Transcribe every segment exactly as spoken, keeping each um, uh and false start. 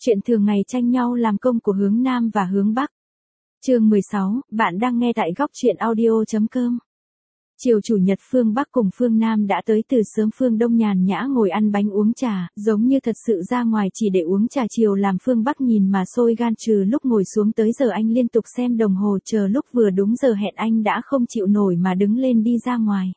Chuyện thường ngày tranh nhau làm công của hướng Nam và hướng Bắc. Chương mười sáu, bạn đang nghe tại góc truyện audio chấm com. Chiều chủ nhật Phương Bắc cùng Phương Nam đã tới từ sớm. Phương Đông nhàn nhã ngồi ăn bánh uống trà, giống như thật sự ra ngoài chỉ để uống trà chiều làm Phương Bắc nhìn mà sôi gan. Trừ lúc ngồi xuống tới giờ anh liên tục xem đồng hồ chờ lúc vừa đúng giờ hẹn anh đã không chịu nổi mà đứng lên đi ra ngoài.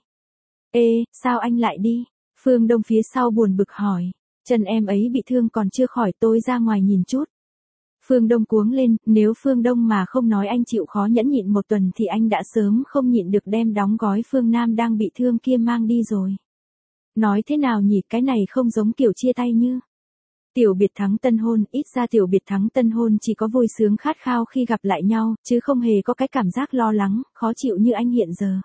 Ê, sao anh lại đi? Phương Đông phía sau buồn bực hỏi. Chân em ấy bị thương còn chưa khỏi, tôi ra ngoài nhìn chút. Phương Đông cuống lên, nếu Phương Đông mà không nói anh chịu khó nhẫn nhịn một tuần thì anh đã sớm không nhịn được đem đóng gói Phương Nam đang bị thương kia mang đi rồi. Nói thế nào nhỉ, cái này không giống kiểu chia tay như tiểu biệt thắng tân hôn, ít ra tiểu biệt thắng tân hôn chỉ có vui sướng khát khao khi gặp lại nhau, chứ không hề có cái cảm giác lo lắng, khó chịu như anh hiện giờ.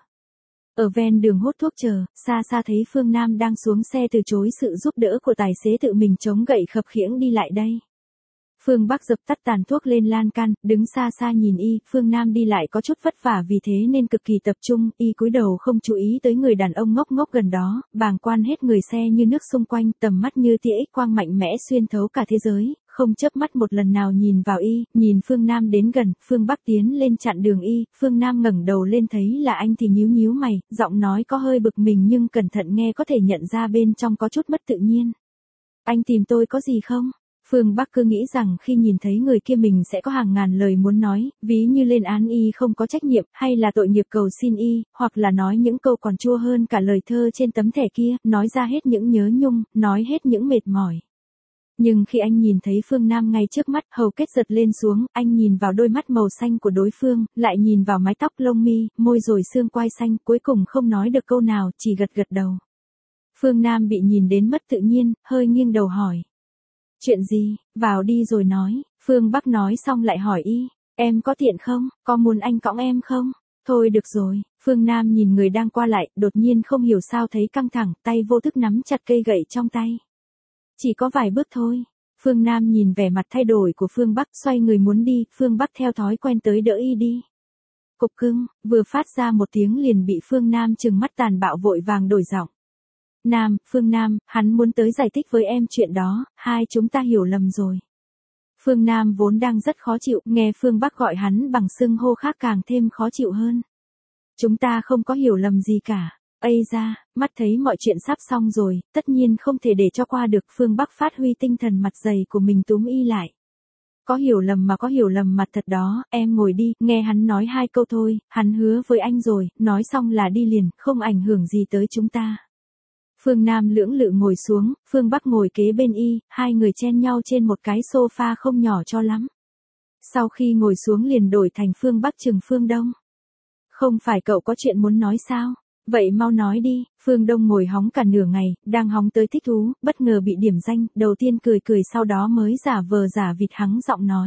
Ở ven đường hút thuốc chờ, xa xa thấy Phương Nam đang xuống xe từ chối sự giúp đỡ của tài xế, tự mình chống gậy khập khiễng đi lại đây. Phương Bắc dập tắt tàn thuốc lên lan can, đứng xa xa nhìn y. Phương Nam đi lại có chút vất vả vì thế nên cực kỳ tập trung, y cúi đầu không chú ý tới người đàn ông ngốc ngốc gần đó, bàng quan hết người xe như nước xung quanh, tầm mắt như tia X quang mạnh mẽ xuyên thấu cả thế giới, không chớp mắt một lần nào nhìn vào y. Nhìn Phương Nam đến gần, Phương Bắc tiến lên chặn đường y. Phương Nam ngẩng đầu lên thấy là anh thì nhíu nhíu mày, giọng nói có hơi bực mình nhưng cẩn thận nghe có thể nhận ra bên trong có chút mất tự nhiên. Anh tìm tôi có gì không? Phương Bắc cứ nghĩ rằng khi nhìn thấy người kia mình sẽ có hàng ngàn lời muốn nói, ví như lên án y không có trách nhiệm, hay là tội nghiệp cầu xin y, hoặc là nói những câu còn chua hơn cả lời thơ trên tấm thẻ kia, nói ra hết những nhớ nhung, nói hết những mệt mỏi. Nhưng khi anh nhìn thấy Phương Nam ngay trước mắt, hầu kết giật lên xuống, anh nhìn vào đôi mắt màu xanh của đối phương, lại nhìn vào mái tóc lông mi, môi rồi xương quai xanh, cuối cùng không nói được câu nào, chỉ gật gật đầu. Phương Nam bị nhìn đến mất tự nhiên, hơi nghiêng đầu hỏi. Chuyện gì, vào đi rồi nói. Phương Bắc nói xong lại hỏi y, em có tiện không, có muốn anh cõng em không? Thôi được rồi. Phương Nam nhìn người đang qua lại, đột nhiên không hiểu sao thấy căng thẳng, tay vô thức nắm chặt cây gậy trong tay. Chỉ có vài bước thôi. Phương Nam nhìn vẻ mặt thay đổi của Phương Bắc, xoay người muốn đi, Phương Bắc theo thói quen tới đỡ y đi. Cục cưng, vừa phát ra một tiếng liền bị Phương Nam trừng mắt tàn bạo vội vàng đổi giọng. Nam, Phương Nam, hắn muốn tới giải thích với em chuyện đó, hai chúng ta hiểu lầm rồi. Phương Nam vốn đang rất khó chịu, nghe Phương Bắc gọi hắn bằng xưng hô khác càng thêm khó chịu hơn. Chúng ta không có hiểu lầm gì cả. Ây da, mắt thấy mọi chuyện sắp xong rồi, tất nhiên không thể để cho qua được. Phương Bắc phát huy tinh thần mặt dày của mình túm y lại. Có hiểu lầm mà có hiểu lầm mặt thật đó, em ngồi đi, nghe hắn nói hai câu thôi, hắn hứa với anh rồi, nói xong là đi liền, không ảnh hưởng gì tới chúng ta. Phương Nam lưỡng lự ngồi xuống, Phương Bắc ngồi kế bên y, hai người chen nhau trên một cái sofa không nhỏ cho lắm. Sau khi ngồi xuống liền đổi thành Phương Bắc trừng Phương Đông. Không phải cậu có chuyện muốn nói sao? Vậy mau nói đi. Phương Đông ngồi hóng cả nửa ngày, đang hóng tới thích thú, bất ngờ bị điểm danh, đầu tiên cười cười sau đó mới giả vờ giả vịt hắng giọng nói.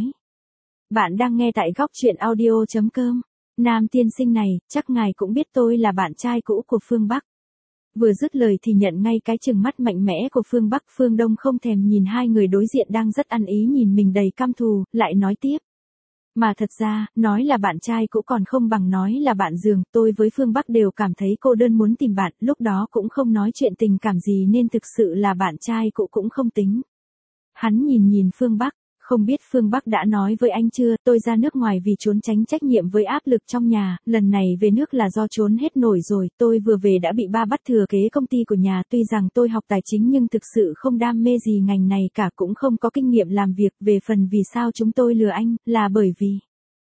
Bạn đang nghe tại góc truyện audio chấm com. Nam tiên sinh này, chắc ngài cũng biết tôi là bạn trai cũ của Phương Bắc. Vừa dứt lời thì nhận ngay cái trừng mắt mạnh mẽ của Phương Bắc. Phương Đông không thèm nhìn hai người đối diện đang rất ăn ý nhìn mình đầy căm thù, lại nói tiếp. Mà thật ra, nói là bạn trai cũ còn không bằng nói là bạn giường, tôi với Phương Bắc đều cảm thấy cô đơn muốn tìm bạn, lúc đó cũng không nói chuyện tình cảm gì nên thực sự là bạn trai cũ cũng không tính. Hắn nhìn nhìn Phương Bắc. Không biết Phương Bắc đã nói với anh chưa, tôi ra nước ngoài vì trốn tránh trách nhiệm với áp lực trong nhà, lần này về nước là do trốn hết nổi rồi, tôi vừa về đã bị ba bắt thừa kế công ty của nhà, tuy rằng tôi học tài chính nhưng thực sự không đam mê gì ngành này cả, cũng không có kinh nghiệm làm việc, về phần vì sao chúng tôi lừa anh, là bởi vì...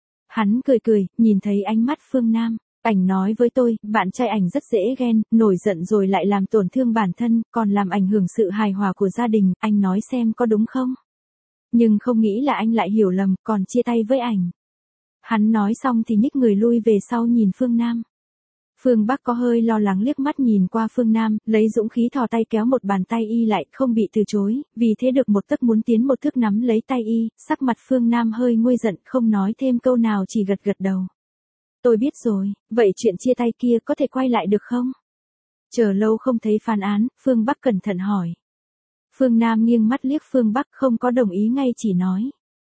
Hắn cười cười, nhìn thấy ánh mắt Phương Nam. Ảnh nói với tôi, bạn trai ảnh rất dễ ghen, nổi giận rồi lại làm tổn thương bản thân, còn làm ảnh hưởng sự hài hòa của gia đình, anh nói xem có đúng không? Nhưng không nghĩ là anh lại hiểu lầm, còn chia tay với ảnh. Hắn nói xong thì nhích người lui về sau nhìn Phương Nam. Phương Bắc có hơi lo lắng liếc mắt nhìn qua Phương Nam, lấy dũng khí thò tay kéo một bàn tay y lại, không bị từ chối, vì thế được một tấc muốn tiến một thước nắm lấy tay y, sắc mặt Phương Nam hơi nguôi giận, không nói thêm câu nào chỉ gật gật đầu. Tôi biết rồi, vậy chuyện chia tay kia có thể quay lại được không? Chờ lâu không thấy phán án, Phương Bắc cẩn thận hỏi. Phương Nam nghiêng mắt liếc Phương Bắc không có đồng ý ngay chỉ nói.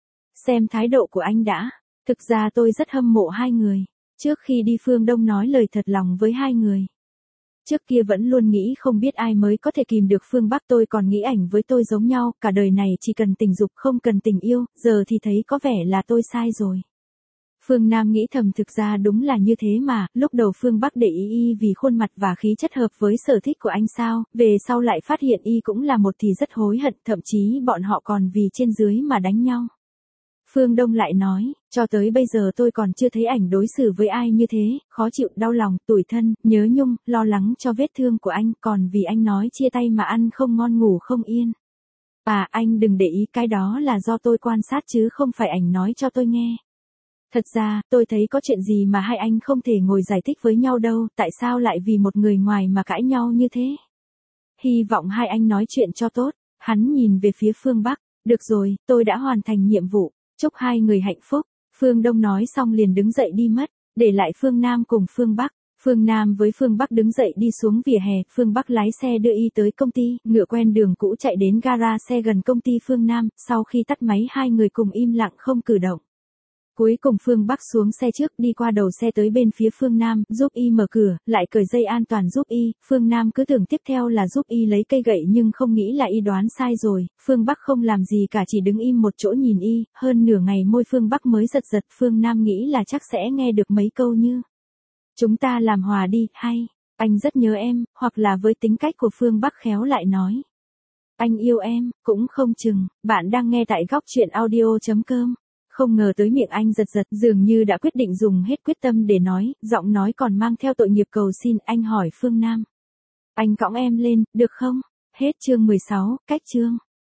Xem thái độ của anh đã. Thực ra tôi rất hâm mộ hai người. Trước khi đi Phương Đông nói lời thật lòng với hai người. Trước kia vẫn luôn nghĩ không biết ai mới có thể kìm được Phương Bắc, tôi còn nghĩ ảnh với tôi giống nhau, cả đời này chỉ cần tình dục không cần tình yêu, giờ thì thấy có vẻ là tôi sai rồi. Phương Nam nghĩ thầm thực ra đúng là như thế mà, lúc đầu Phương Bắc để ý y vì khuôn mặt và khí chất hợp với sở thích của anh sao, về sau lại phát hiện y cũng là một thì rất hối hận, thậm chí bọn họ còn vì trên dưới mà đánh nhau. Phương Đông lại nói, cho tới bây giờ tôi còn chưa thấy ảnh đối xử với ai như thế, khó chịu, đau lòng, tủi thân, nhớ nhung, lo lắng cho vết thương của anh, còn vì anh nói chia tay mà ăn không ngon ngủ không yên. À, anh đừng để ý, cái đó là do tôi quan sát chứ không phải ảnh nói cho tôi nghe. Thật ra, tôi thấy có chuyện gì mà hai anh không thể ngồi giải thích với nhau đâu, tại sao lại vì một người ngoài mà cãi nhau như thế? Hy vọng hai anh nói chuyện cho tốt. Hắn nhìn về phía Phương Bắc, được rồi, tôi đã hoàn thành nhiệm vụ, chúc hai người hạnh phúc. Phương Đông nói xong liền đứng dậy đi mất, để lại Phương Nam cùng Phương Bắc. Phương Nam với Phương Bắc đứng dậy đi xuống vỉa hè, Phương Bắc lái xe đưa y tới công ty, ngựa quen đường cũ chạy đến gara xe gần công ty Phương Nam, sau khi tắt máy hai người cùng im lặng không cử động. Cuối cùng Phương Bắc xuống xe trước, đi qua đầu xe tới bên phía Phương Nam, giúp y mở cửa, lại cởi dây an toàn giúp y. Phương Nam cứ tưởng tiếp theo là giúp y lấy cây gậy nhưng không nghĩ là y đoán sai rồi. Phương Bắc không làm gì cả, chỉ đứng im một chỗ nhìn y, hơn nửa ngày môi Phương Bắc mới giật giật. Phương Nam nghĩ là chắc sẽ nghe được mấy câu như chúng ta làm hòa đi, hay anh rất nhớ em, hoặc là với tính cách của Phương Bắc khéo lại nói anh yêu em, cũng không chừng. Bạn đang nghe tại góc truyện audio chấm com. Không ngờ tới miệng anh giật giật, dường như đã quyết định dùng hết quyết tâm để nói, giọng nói còn mang theo tội nghiệp cầu xin. Anh hỏi Phương Nam, anh cõng em lên, được không? Hết chương mười sáu, cách chương.